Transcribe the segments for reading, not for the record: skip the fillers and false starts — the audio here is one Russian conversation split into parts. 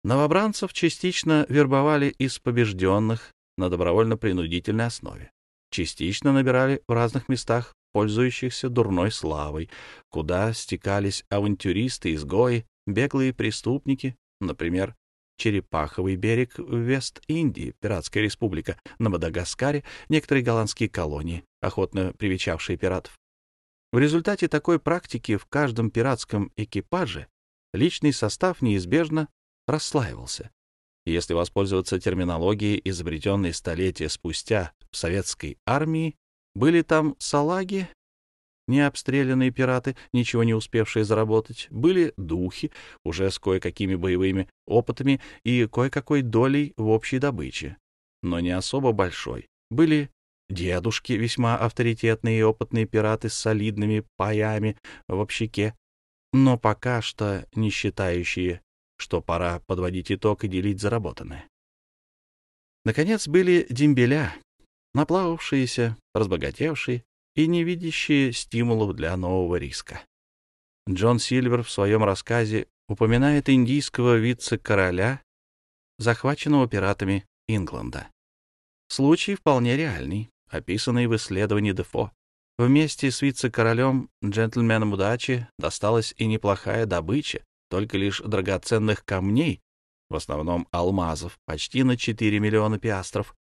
Новобранцев частично вербовали из побежденных на добровольно-принудительной основе. Частично набирали в разных местах, пользующихся дурной славой, куда стекались авантюристы, изгои, беглые преступники, например, Черепаховый берег в Вест-Индии, Пиратская республика, на Мадагаскаре, некоторые голландские колонии, охотно привечавшие пиратов. В результате такой практики в каждом пиратском экипаже личный состав неизбежно расслаивался. Если воспользоваться терминологией, изобретенной столетия спустя в советской армии, были там салаги, необстрелянные пираты, ничего не успевшие заработать, были духи, уже с кое-какими боевыми опытами и кое-какой долей в общей добыче, но не особо большой. Были дедушки, весьма авторитетные и опытные пираты с солидными паями в общаке, но пока что не считающие, что пора подводить итог и делить заработанное. Наконец, были дембеля, наплававшиеся, разбогатевшие и не видящие стимулов для нового риска. Джон Сильвер в своем рассказе упоминает индийского вице-короля, захваченного пиратами Ингланда. Случай вполне реальный, описанный в исследовании Дефо. Вместе с вице-королем, джентльменам удачи, досталась и неплохая добыча, только лишь драгоценных камней, в основном алмазов, почти на 4 миллиона пиастров.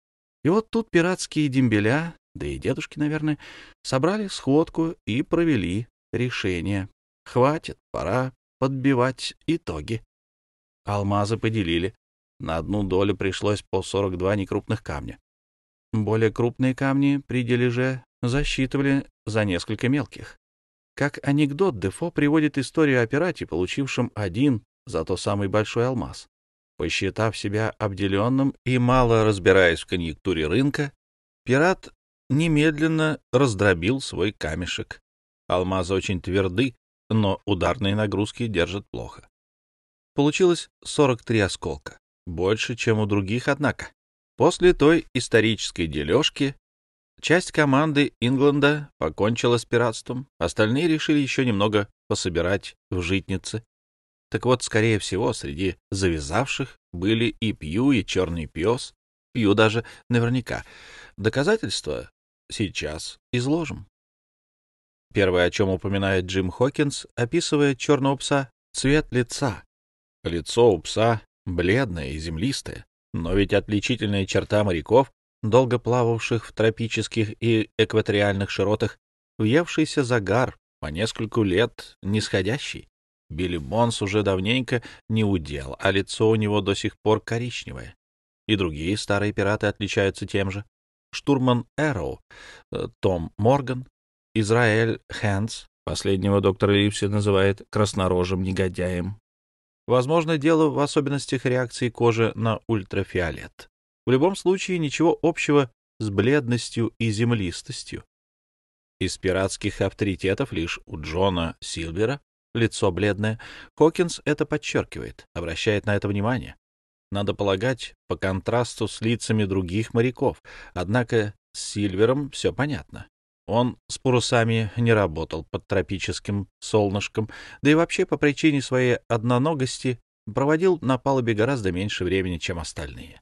И вот тут пиратские дембеля, да и дедушки, наверное, собрали сходку и провели решение. Хватит, пора подбивать итоги. Алмазы поделили. На одну долю пришлось по 42 некрупных камня. Более крупные камни при дележе засчитывали за несколько мелких. Как анекдот, Дефо приводит историю о пирате, получившем один, зато самый большой алмаз. Посчитав себя обделенным и мало разбираясь в конъюнктуре рынка, пират немедленно раздробил свой камешек. Алмазы очень тверды, но ударные нагрузки держат плохо. Получилось 43 осколка. Больше, чем у других, однако. После той исторической дележки часть команды Ингланда покончила с пиратством, остальные решили еще немного пособирать в житнице. Так вот, скорее всего, среди завязавших были и Пью, и Черный пес. Пью даже наверняка. Доказательства сейчас изложим. Первое, о чем упоминает Джим Хокинс, описывая черного пса, цвет лица. Лицо у пса бледное и землистое, но ведь отличительная черта моряков, долго плававших в тропических и экваториальных широтах, въевшийся загар, по нескольку лет нисходящий. Билли Бонс уже давненько не удел, а лицо у него до сих пор коричневое. И другие старые пираты отличаются тем же. Штурман Эроу, Том Морган, Израэль Хэндс, последнего доктор Ливси называет краснорожим негодяем. Возможно, дело в особенностях реакции кожи на ультрафиолет. В любом случае, ничего общего с бледностью и землистостью. Из пиратских авторитетов лишь у Джона Сильвера лицо бледное. Хокинс это подчеркивает, обращает на это внимание. Надо полагать, по контрасту с лицами других моряков. Однако с Сильвером все понятно. Он с парусами не работал под тропическим солнышком, да и вообще по причине своей одноногости проводил на палубе гораздо меньше времени, чем остальные.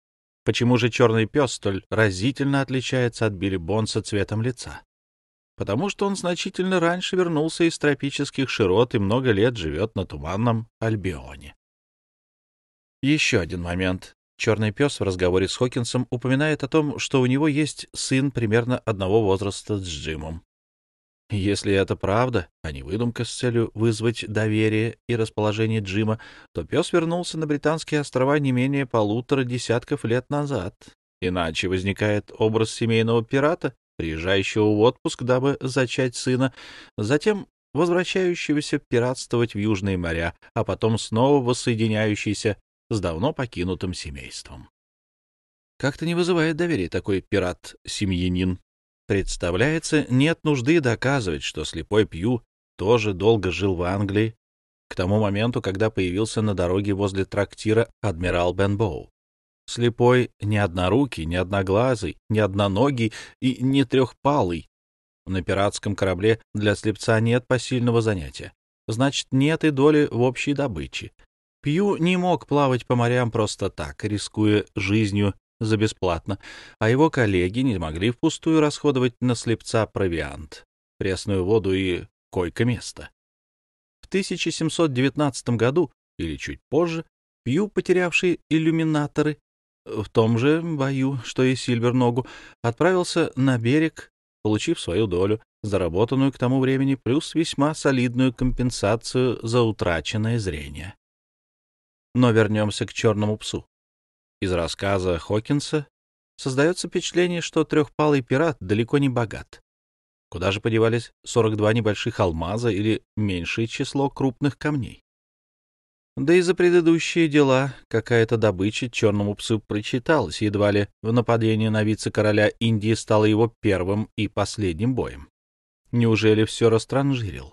Почему же черный пес столь разительно отличается от Билли Бонса цветом лица? Потому что он значительно раньше вернулся из тропических широт и много лет живет на Туманном Альбионе. Еще один момент. Черный пес в разговоре с Хокинсом упоминает о том, что у него есть сын примерно одного возраста с Джимом. Если это правда, а не выдумка с целью вызвать доверие и расположение Джима, то пес вернулся на Британские острова не менее 1,5 десятков лет назад. Иначе возникает образ семейного пирата, приезжающего в отпуск, дабы зачать сына, затем возвращающегося пиратствовать в южные моря, а потом снова воссоединяющийся с давно покинутым семейством. Как-то не вызывает доверия такой пират-семьянин. Представляется, нет нужды доказывать, что слепой Пью тоже долго жил в Англии, к тому моменту, когда появился на дороге возле трактира «Адмирал Бенбоу». Слепой не однорукий, не одноглазый, не одноногий и не трехпалый. На пиратском корабле для слепца нет посильного занятия. Значит, нет и доли в общей добыче. Пью не мог плавать по морям просто так, рискуя жизнью за бесплатно, а его коллеги не могли впустую расходовать на слепца провиант, пресную воду и койко-место. В 1719 году, или чуть позже, Пью, потерявший иллюминаторы, в том же бою, что и Сильвер ногу, отправился на берег, получив свою долю, заработанную к тому времени, плюс весьма солидную компенсацию за утраченное зрение. Но вернемся к черному псу. Из рассказа Хокинса создается впечатление, что трехпалый пират далеко не богат. Куда же подевались 42 небольших алмаза или меньшее число крупных камней? Да и за предыдущие дела какая-то добыча черному псу причиталась, едва ли в нападении на вице-короля Индии стало его первым и последним боем. Неужели все растранжирил?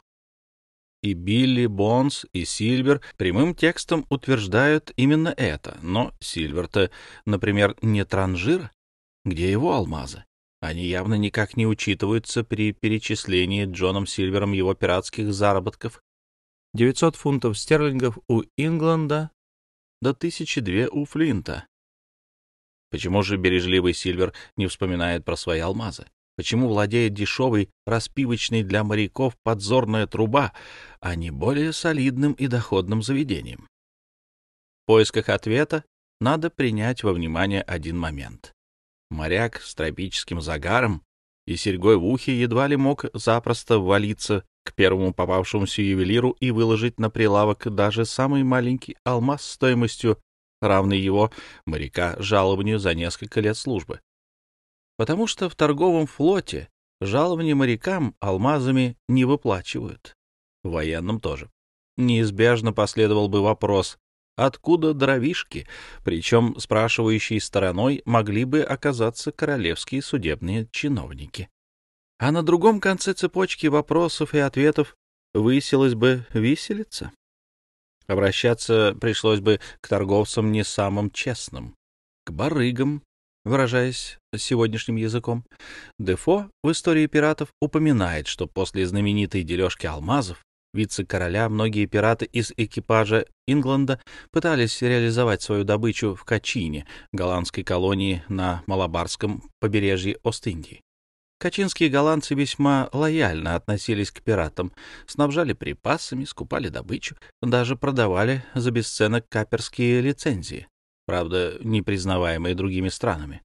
И Билли, Бонс, и Сильвер прямым текстом утверждают именно это. Но Сильвер-то, например, не транжир. Где его алмазы? Они явно никак не учитываются при перечислении Джоном Сильвером его пиратских заработков. 900 фунтов стерлингов у Ингленда, до 1002 у Флинта. Почему же бережливый Сильвер не вспоминает про свои алмазы? Почему владеет дешевой, распивочной для моряков подзорная труба, а не более солидным и доходным заведением? В поисках ответа надо принять во внимание один момент. Моряк с тропическим загаром и серьгой в ухе едва ли мог запросто ввалиться к первому попавшемуся ювелиру и выложить на прилавок даже самый маленький алмаз стоимостью, равной его, моряка, жалованию за несколько лет службы. Потому что в торговом флоте жалование морякам алмазами не выплачивают. В военном тоже. Неизбежно последовал бы вопрос, откуда дровишки, причем спрашивающей стороной могли бы оказаться королевские судебные чиновники. А на другом конце цепочки вопросов и ответов высилась бы виселица. Обращаться пришлось бы к торговцам не самым честным, к барыгам, выражаясь сегодняшним языком. Дефо в истории пиратов упоминает, что после знаменитой дележки алмазов вице-короля многие пираты из экипажа Ингленда пытались реализовать свою добычу в Качине, голландской колонии на Малабарском побережье Ост-Индии. Качинские голландцы весьма лояльно относились к пиратам, снабжали припасами, скупали добычу, даже продавали за бесценок каперские лицензии, правда, не признаваемые другими странами.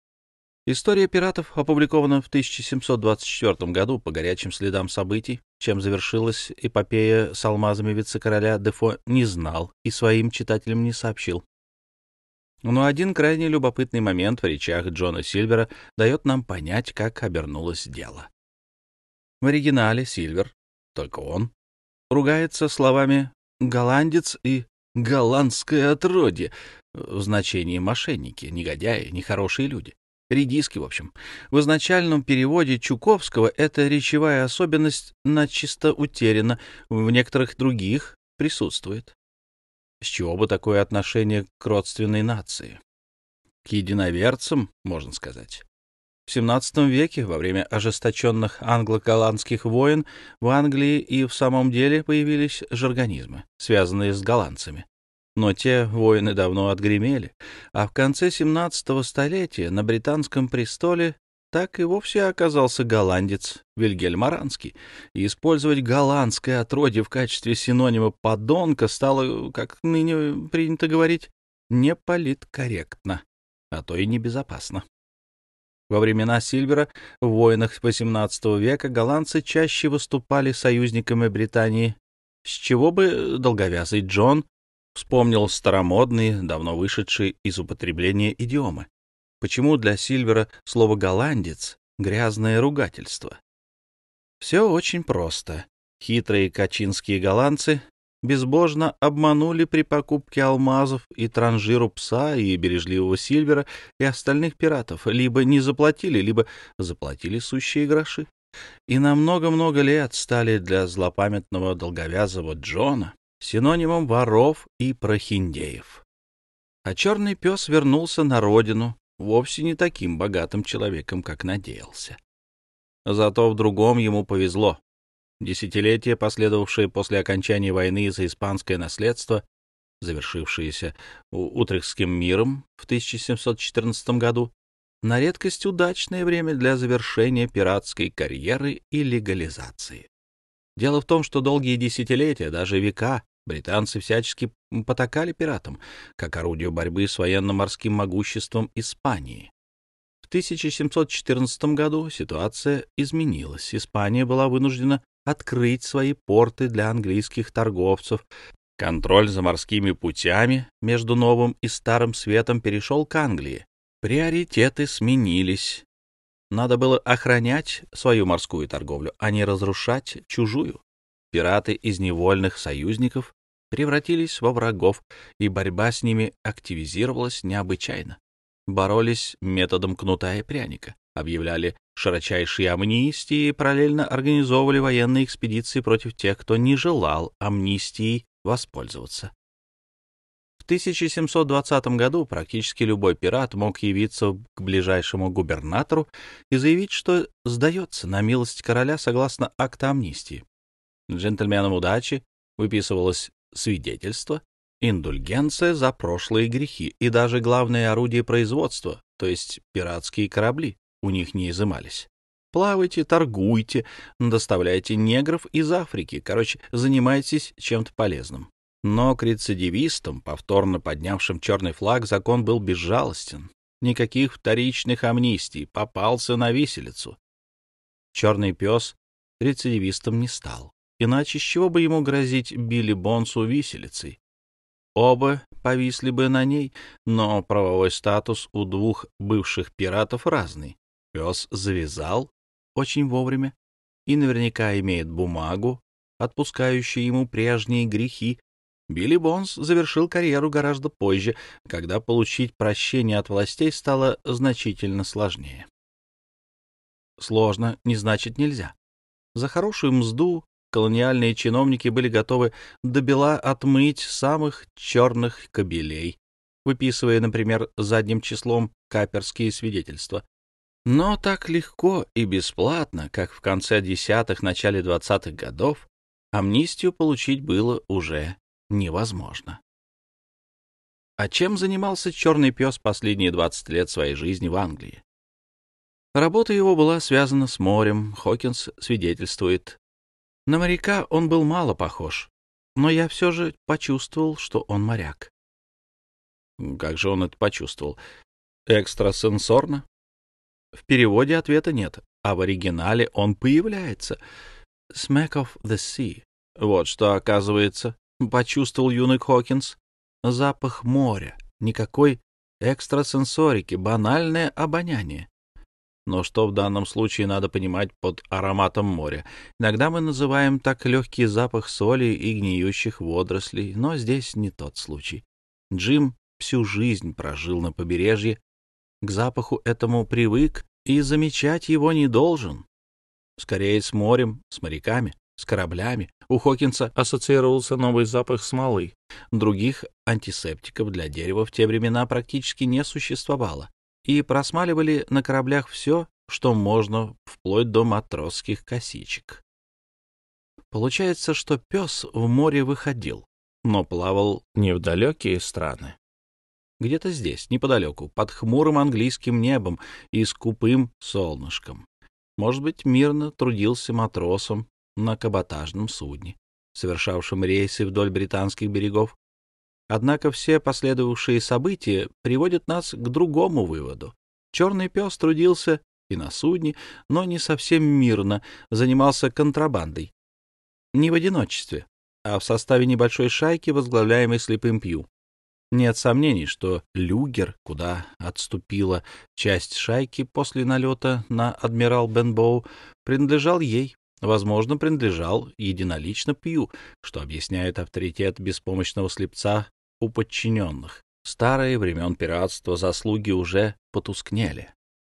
История пиратов опубликована в 1724 году по горячим следам событий. Чем завершилась эпопея с алмазами вице-короля, Дефо не знал и своим читателям не сообщил. Но один крайне любопытный момент в речах Джона Сильвера дает нам понять, как обернулось дело. В оригинале Сильвер, только он, ругается словами «голландец» и «голландское отродье» в значении мошенники, негодяи, нехорошие люди. Редиски, в общем. В изначальном переводе Чуковского эта речевая особенность начисто утеряна, в некоторых других присутствует. С чего бы такое отношение к родственной нации? К единоверцам, можно сказать. В XVII веке, во время ожесточенных англо-голландских войн, в Англии и в самом деле появились жаргонизмы, связанные с голландцами. Но те войны давно отгремели, а в конце XVII столетия на британском престоле так и вовсе оказался голландец Вильгельм Оранский, и использовать голландское отродье в качестве синонима подонка стало, как ныне принято говорить, не политкорректно, а то и небезопасно. Во времена Сильвера в войнах XVIII века голландцы чаще выступали союзниками Британии, с чего бы долговязый Джон вспомнил старомодные, давно вышедшие из употребления идиомы. Почему для Сильвера слово «голландец» — грязное ругательство? Все очень просто. Хитрые качинские голландцы безбожно обманули при покупке алмазов и транжиру пса, и бережливого Сильвера, и остальных пиратов. Либо не заплатили, либо заплатили сущие гроши. И на много-много лет стали для злопамятного долговязого Джона синонимом воров и прохиндеев. А черный пес вернулся на родину, вовсе не таким богатым человеком, как надеялся. Зато в другом ему повезло. Десятилетия, последовавшие после окончания войны за испанское наследство, завершившиеся Утрехтским миром в 1714 году, на редкость удачное время для завершения пиратской карьеры и легализации. Дело в том, что долгие десятилетия, даже века, британцы всячески потакали пиратам, как орудию борьбы с военно-морским могуществом Испании. В 1714 году ситуация изменилась. Испания была вынуждена открыть свои порты для английских торговцев. Контроль за морскими путями между Новым и Старым Светом перешел к Англии. Приоритеты сменились. Надо было охранять свою морскую торговлю, а не разрушать чужую. Пираты из невольных союзников превратились во врагов, и борьба с ними активизировалась необычайно. Боролись методом кнута и пряника, объявляли широчайшие амнистии и параллельно организовывали военные экспедиции против тех, кто не желал амнистией воспользоваться. В 1720 году практически любой пират мог явиться к ближайшему губернатору и заявить, что сдается на милость короля согласно акту амнистии. Джентльменам удачи выписывалось свидетельство, индульгенция за прошлые грехи, и даже главное орудие производства, то есть пиратские корабли, у них не изымались. Плавайте, торгуйте, доставляйте негров из Африки, короче, занимайтесь чем-то полезным. Но к рецидивистам, повторно поднявшим черный флаг, закон был безжалостен. Никаких вторичных амнистий, попался на виселицу. Черный пес рецидивистом не стал. Иначе с чего бы ему грозить Билли Бонсу виселицей? Оба повисли бы на ней, но правовой статус у двух бывших пиратов разный. Пес завязал очень вовремя и наверняка имеет бумагу, отпускающую ему прежние грехи. Билли Бонс завершил карьеру гораздо позже, когда получить прощение от властей стало значительно сложнее. Сложно не значит нельзя. За хорошую мзду колониальные чиновники были готовы добела отмыть самых черных кобелей, выписывая, например, задним числом каперские свидетельства. Но так легко и бесплатно, как в конце 10-х, начале 20-х годов, амнистию получить было уже невозможно. А чем занимался черный пес последние 20 лет своей жизни в Англии? Работа его была связана с морем, Хокинс свидетельствует. На моряка он был мало похож, но я все же почувствовал, что он моряк. Как же он это почувствовал? Экстрасенсорно? В переводе ответа нет, а в оригинале он появляется. «Smack of the sea». Вот что, оказывается, почувствовал юный Хокинс. Запах моря, никакой экстрасенсорики, банальное обоняние. Но что в данном случае надо понимать под ароматом моря? Иногда мы называем так легкий запах соли и гниющих водорослей, но здесь не тот случай. Джим всю жизнь прожил на побережье, к запаху этому привык и замечать его не должен. Скорее с морем, с моряками, с кораблями. У Хокинса ассоциировался новый запах смолы. Других антисептиков для дерева в те времена практически не существовало. И просмаливали на кораблях все, что можно, вплоть до матросских косичек. Получается, что пес в море выходил, но плавал не в далекие страны. Где-то здесь, неподалеку, под хмурым английским небом и скупым солнышком. Может быть, мирно трудился матросом на каботажном судне, совершавшем рейсы вдоль британских берегов. Однако все последовавшие события приводят нас к другому выводу. Черный пес трудился и на судне, но не совсем мирно, занимался контрабандой. Не в одиночестве, а в составе небольшой шайки, возглавляемой Слепым Пью. Нет сомнений, что люгер, куда отступила часть шайки после налета на адмирал Бенбоу, принадлежал ей. Возможно, принадлежал единолично Пью, что объясняет авторитет беспомощного слепца у подчиненных. Старые времен пиратства заслуги уже потускнели.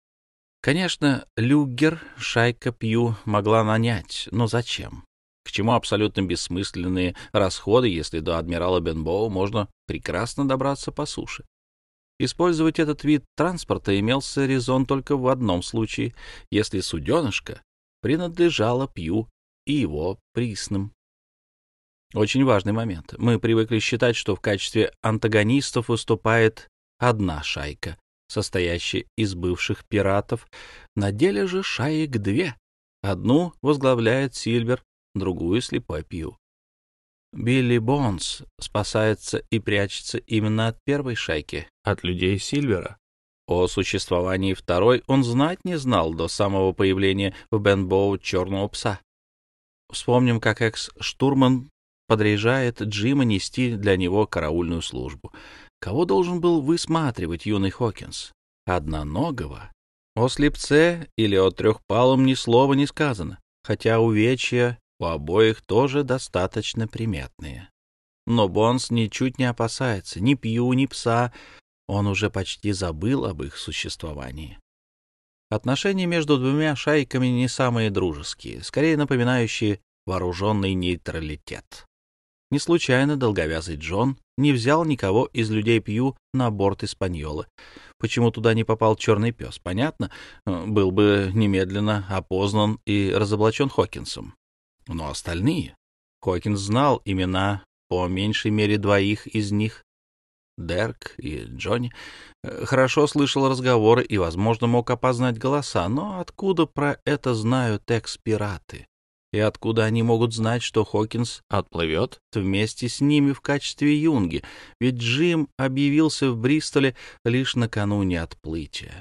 Конечно, люгер шайка Пью могла нанять, но зачем? К чему абсолютно бессмысленные расходы, если до адмирала Бенбоу можно прекрасно добраться по суше? Использовать этот вид транспорта имелся резон только в одном случае, если суденышко принадлежало Пью и его присным. Очень важный момент. Мы привыкли считать, что в качестве антагонистов выступает одна шайка, состоящая из бывших пиратов. На деле же шаек две. Одну возглавляет Сильвер, другую — слепой Пью. Билли Бонс спасается и прячется именно от первой шайки, от людей Сильвера. О существовании второй он знать не знал до самого появления в Бенбоу черного пса. Вспомним, как экс-штурман подряжает Джима нести для него караульную службу. Кого должен был высматривать юный Хокинс? Одноногого? О слепце или о трехпалом ни слова не сказано, хотя увечья у обоих тоже достаточно приметные. Но Бонс ничуть не опасается ни Пью, ни пса, он уже почти забыл об их существовании. Отношения между двумя шайками не самые дружеские, скорее напоминающие вооруженный нейтралитет. Не случайно долговязый Джон не взял никого из людей Пью на борт Испаньолы. Почему туда не попал черный пес, понятно, был бы немедленно опознан и разоблачен Хокинсом. Но остальные... Хокинс знал имена по меньшей мере двоих из них, Дерк и Джонни, хорошо слышал разговоры и, возможно, мог опознать голоса, но откуда про это знают экс-пираты? И откуда они могут знать, что Хокинс отплывет вместе с ними в качестве юнги? Ведь Джим объявился в Бристоле лишь накануне отплытия.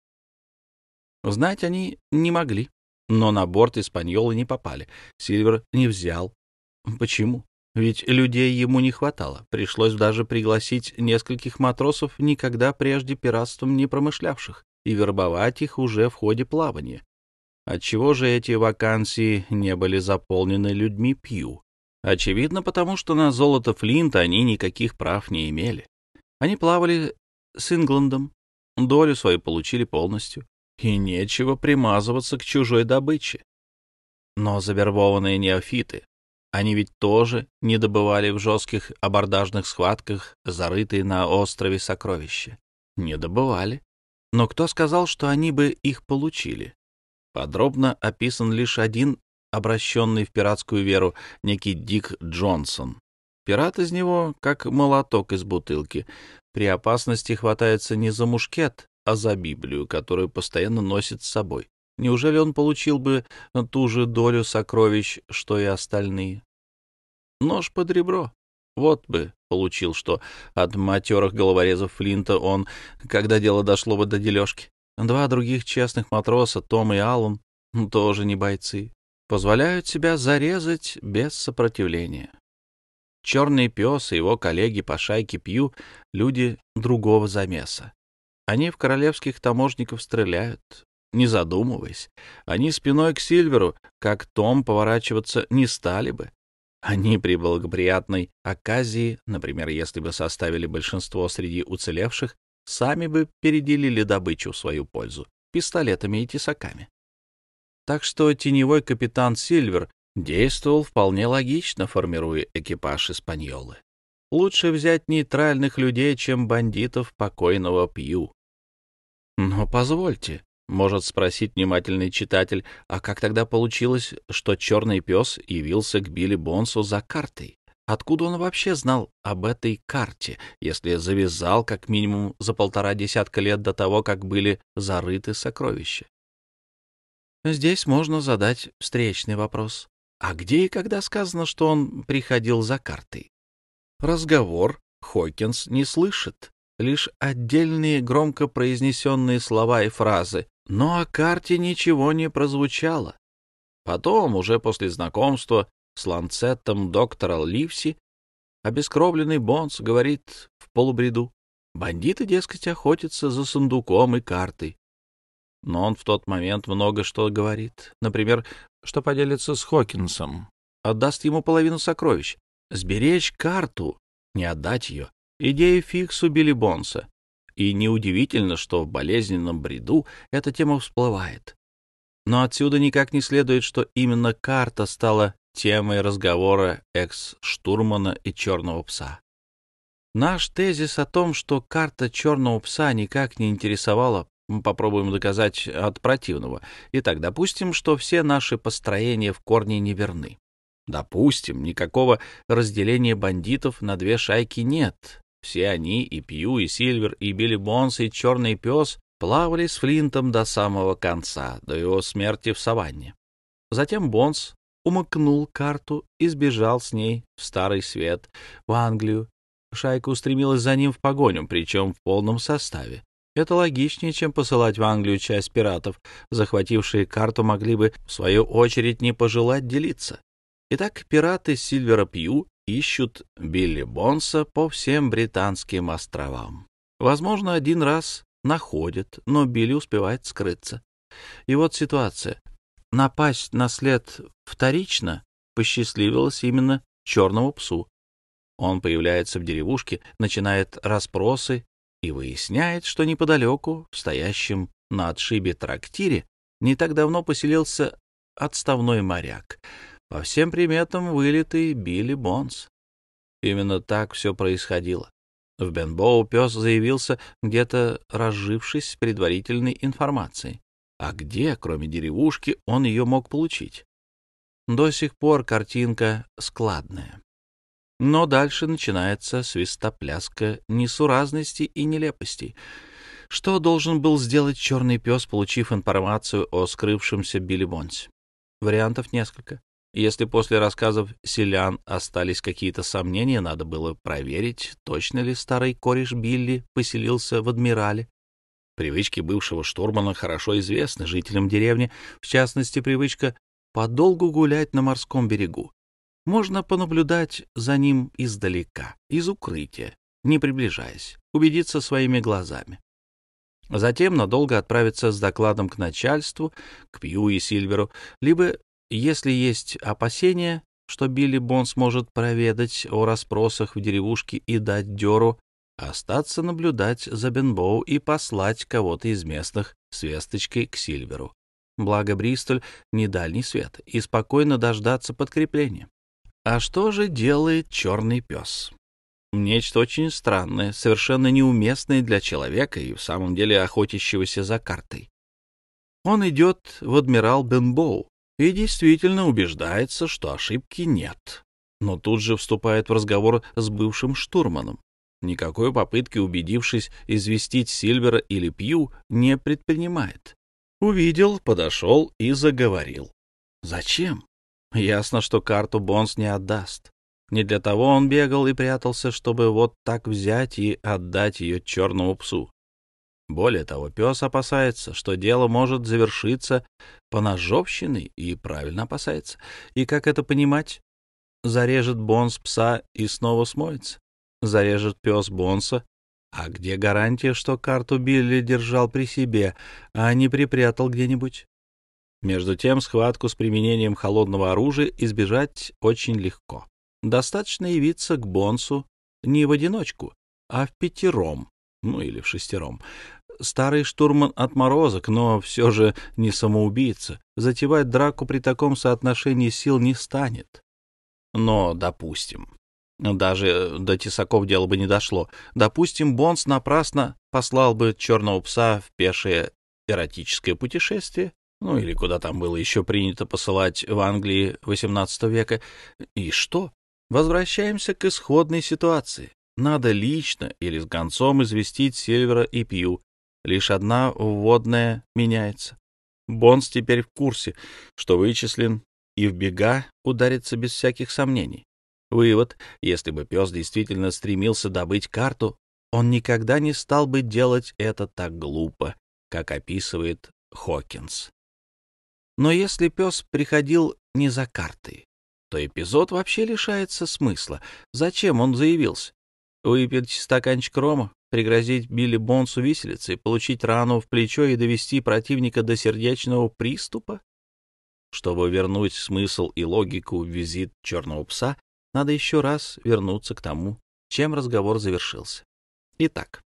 Знать они не могли, но на борт Испаньолы не попали. Сильвер не взял. Почему? Ведь людей ему не хватало. Пришлось даже пригласить нескольких матросов, никогда прежде пиратством не промышлявших, и вербовать их уже в ходе плавания. Отчего же эти вакансии не были заполнены людьми Пью? Очевидно, потому что на золото Флинта они никаких прав не имели. Они плавали с Ингландом, долю свою получили полностью, и нечего примазываться к чужой добыче. Но завербованные неофиты, они ведь тоже не добывали в жестких абордажных схватках зарытые на острове сокровища. Не добывали. Но кто сказал, что они бы их получили? Подробно описан лишь один обращенный в пиратскую веру, некий Дик Джонсон. Пират из него, как молоток из бутылки. При опасности хватается не за мушкет, а за Библию, которую постоянно носит с собой. Неужели он получил бы ту же долю сокровищ, что и остальные? Нож под ребро. Вот бы получил, что от матерых головорезов Флинта он, когда дело дошло бы до дележки. Два других честных матроса, Том и Аллан, тоже не бойцы, позволяют себя зарезать без сопротивления. Черный пес и его коллеги по шайке Пью — люди другого замеса. Они в королевских таможников стреляют, не задумываясь. Они спиной к Сильверу, как Том, поворачиваться не стали бы. Они при благоприятной оказии, например, если бы составили большинство среди уцелевших, сами бы переделили добычу в свою пользу пистолетами и тесаками. Так что теневой капитан Сильвер действовал вполне логично, формируя экипаж Испаньолы. Лучше взять нейтральных людей, чем бандитов покойного Пью. Но позвольте, может спросить внимательный читатель, а как тогда получилось, что черный пес явился к Билли Бонсу за картой? Откуда он вообще знал об этой карте, если завязал как минимум за 1,5 десятка лет до того, как были зарыты сокровища? Здесь можно задать встречный вопрос. А где и когда сказано, что он приходил за картой? Разговор Хокинс не слышит, лишь отдельные громко произнесенные слова и фразы, но о карте ничего не прозвучало. Потом, уже после знакомства с ланцетом доктора Ливси, обескровленный Бонс говорит в полубреду: бандиты, дескать, охотятся за сундуком и картой. Но он в тот момент много что говорит. Например, что поделится с Хокинсом, отдаст ему половину сокровищ. Сберечь карту, не отдать ее — идея фикс у Билли Бонса. И неудивительно, что в болезненном бреду эта тема всплывает. Но отсюда никак не следует, что именно карта стала темой разговора экс-штурмана и черного пса. Наш тезис о том, что карта черного пса никак не интересовала, попробуем доказать от противного. Итак, допустим, что все наши построения в корне неверны. Допустим, никакого разделения бандитов на две шайки нет. Все они, и Пью, и Сильвер, и Билли Бонс, и Черный пес, плавали с Флинтом до самого конца, до его смерти в саванне. Затем Бонс умыкнул карту и сбежал с ней в Старый Свет, в Англию. Шайка устремилась за ним в погоню, причем в полном составе. Это логичнее, чем посылать в Англию часть пиратов. Захватившие карту могли бы, в свою очередь, не пожелать делиться. Итак, пираты Сильвера Пью ищут Билли Бонса по всем британским островам. Возможно, один раз находят, но Билли успевает скрыться. И вот ситуация. Напасть на след вторично посчастливилось именно Черному псу. Он появляется в деревушке, начинает расспросы и выясняет, что неподалеку, в стоящем на отшибе трактире, не так давно поселился отставной моряк, по всем приметам вылитый Билли Бонс. Именно так все происходило. В Бенбоу пес заявился, где-то разжившись предварительной информацией. А где, кроме деревушки, он ее мог получить? До сих пор картинка складная. Но дальше начинается свистопляска несуразностей и нелепостей. Что должен был сделать черный пес, получив информацию о скрывшемся Билли Бонсе? Вариантов несколько. Если после рассказов селян остались какие-то сомнения, надо было проверить, точно ли старый кореш Билли поселился в Адмирале. Привычки бывшего штурмана хорошо известны жителям деревни, в частности, привычка подолгу гулять на морском берегу. Можно понаблюдать за ним издалека, из укрытия, не приближаясь, убедиться своими глазами. Затем надолго отправиться с докладом к начальству, к Пью и Сильверу, либо, если есть опасения, что Билли Бонс может проведать о расспросах в деревушке и дать дёру, остаться наблюдать за Бенбоу и послать кого-то из местных с весточкой к Сильверу. Благо Бристоль — не дальний свет, и спокойно дождаться подкрепления. А что же делает черный пес? Нечто очень странное, совершенно неуместное для человека и в самом деле охотящегося за картой. Он идет в адмирал Бенбоу и действительно убеждается, что ошибки нет. Но тут же вступает в разговор с бывшим штурманом. Никакой попытки, убедившись, известить Сильвера или Пью, не предпринимает. Увидел, подошел и заговорил. Зачем? Ясно, что карту Бонс не отдаст. Не для того он бегал и прятался, чтобы вот так взять и отдать ее черному псу. Более того, пес опасается, что дело может завершиться поножовщиной, и правильно опасается. И как это понимать? Зарежет Бонс пса и снова смоется. Зарежет пес Бонса. А где гарантия, что карту Билли держал при себе, а не припрятал где-нибудь? Между тем, схватку с применением холодного оружия избежать очень легко. Достаточно явиться к Бонсу не в одиночку, а в пятером, или в шестером. Старый штурман отморозок, но все же не самоубийца. Затевать драку при таком соотношении сил не станет. Но, допустим, даже до тесаков дело бы не дошло. Допустим, Бонс напрасно послал бы черного пса в пешее эротическое путешествие, или куда там было еще принято посылать в Англии XVIII века. И что? Возвращаемся к исходной ситуации. Надо лично или с гонцом известить Сильвера и Пью. Лишь одна вводная меняется. Бонс теперь в курсе, что вычислен, и в бега ударится без всяких сомнений. Вывод: если бы пес действительно стремился добыть карту, он никогда не стал бы делать это так глупо, как описывает Хокинс. Но если пес приходил не за картой, то эпизод вообще лишается смысла. Зачем он заявился? Выпить стаканчик рома, пригрозить Билли Бонсу виселицей, получить рану в плечо и довести противника до сердечного приступа? Чтобы вернуть смысл и логику в визит черного пса, надо еще раз вернуться к тому, чем разговор завершился. Итак,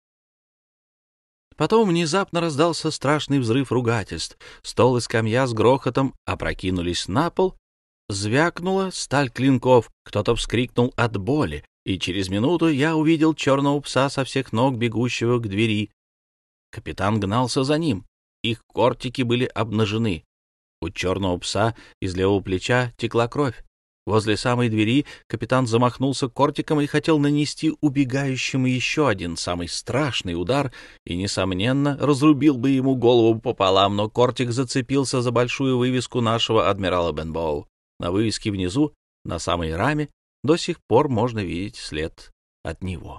потом внезапно раздался страшный взрыв ругательств. Стол и скамья с грохотом опрокинулись на пол, звякнула сталь клинков, кто-то вскрикнул от боли, и через минуту я увидел черного пса со всех ног, бегущего к двери. Капитан гнался за ним. Их кортики были обнажены. У черного пса из левого плеча текла кровь. Возле самой двери капитан замахнулся кортиком и хотел нанести убегающему еще один, самый страшный удар, и, несомненно, разрубил бы ему голову пополам, но кортик зацепился за большую вывеску нашего адмирала Бенбоу. На вывеске внизу, на самой раме, до сих пор можно видеть след от него.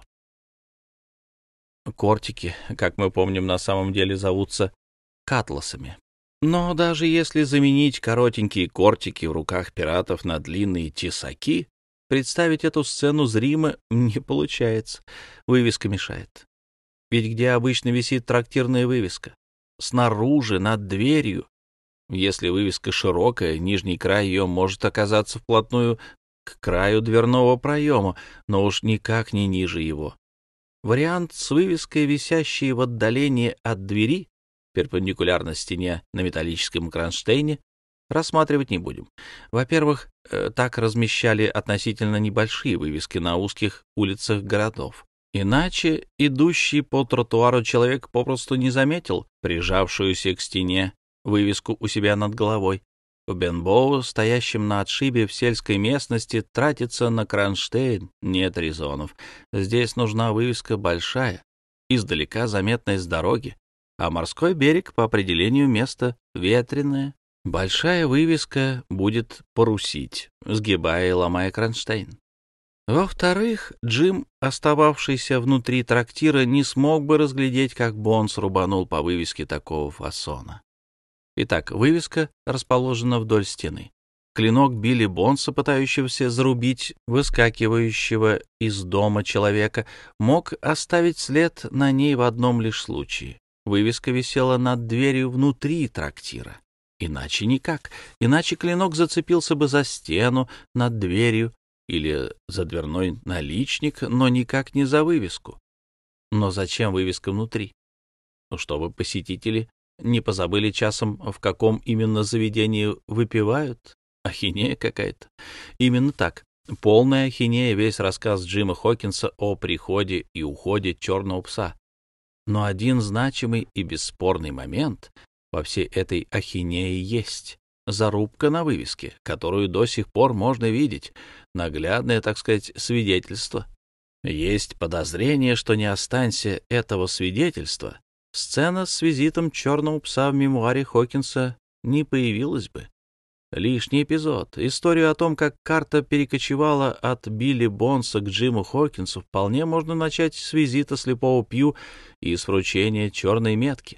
Кортики, как мы помним, на самом деле зовутся катласами. Но даже если заменить коротенькие кортики в руках пиратов на длинные тесаки, представить эту сцену зримо не получается. Вывеска мешает. Ведь где обычно висит трактирная вывеска? Снаружи, над дверью. Если вывеска широкая, нижний край ее может оказаться вплотную к краю дверного проема, но уж никак не ниже его. Вариант с вывеской, висящей в отдалении от двери, перпендикулярно стене на металлическом кронштейне, рассматривать не будем. Во-первых, так размещали относительно небольшие вывески на узких улицах городов. Иначе идущий по тротуару человек попросту не заметил прижавшуюся к стене вывеску у себя над головой. В Бенбоу, стоящем на отшибе в сельской местности, тратиться на кронштейн нет резонов. Здесь нужна вывеска большая, издалека заметная с дороги, а морской берег по определению место ветреное. Большая вывеска будет парусить, сгибая и ломая кронштейн. Во-вторых, Джим, остававшийся внутри трактира, не смог бы разглядеть, как Бонс рубанул по вывеске такого фасона. Итак, вывеска расположена вдоль стены. Клинок Билли Бонса, пытающегося зарубить выскакивающего из дома человека, мог оставить след на ней в одном лишь случае. Вывеска висела над дверью внутри трактира. Иначе никак. Иначе клинок зацепился бы за стену над дверью или за дверной наличник, но никак не за вывеску. Но зачем вывеска внутри? Ну, чтобы посетители не позабыли часом, в каком именно заведении выпивают? Ахинея какая-то. Именно так. Полная ахинея весь рассказ Джима Хокинса о приходе и уходе черного пса. Но один значимый и бесспорный момент во всей этой ахинее есть. Зарубка на вывеске, которую до сих пор можно видеть. Наглядное, так сказать, свидетельство. Есть подозрение, что не останься этого свидетельства, сцена с визитом черного пса в мемуаре Хокинса не появилась бы. Лишний эпизод. Историю о том, как карта перекочевала от Билли Бонса к Джиму Хокинсу, вполне можно начать с визита слепого Пью и с вручения черной метки.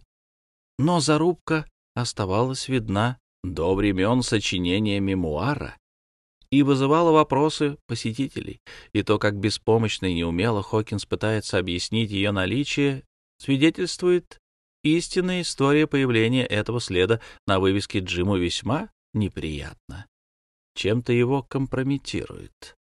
Но зарубка оставалась видна до времен сочинения мемуара и вызывала вопросы посетителей. И то, как беспомощно и неумело Хокинс пытается объяснить ее наличие, свидетельствует истинная история появления этого следа на вывеске Джиму весьма неприятно. Чем-то его компрометирует.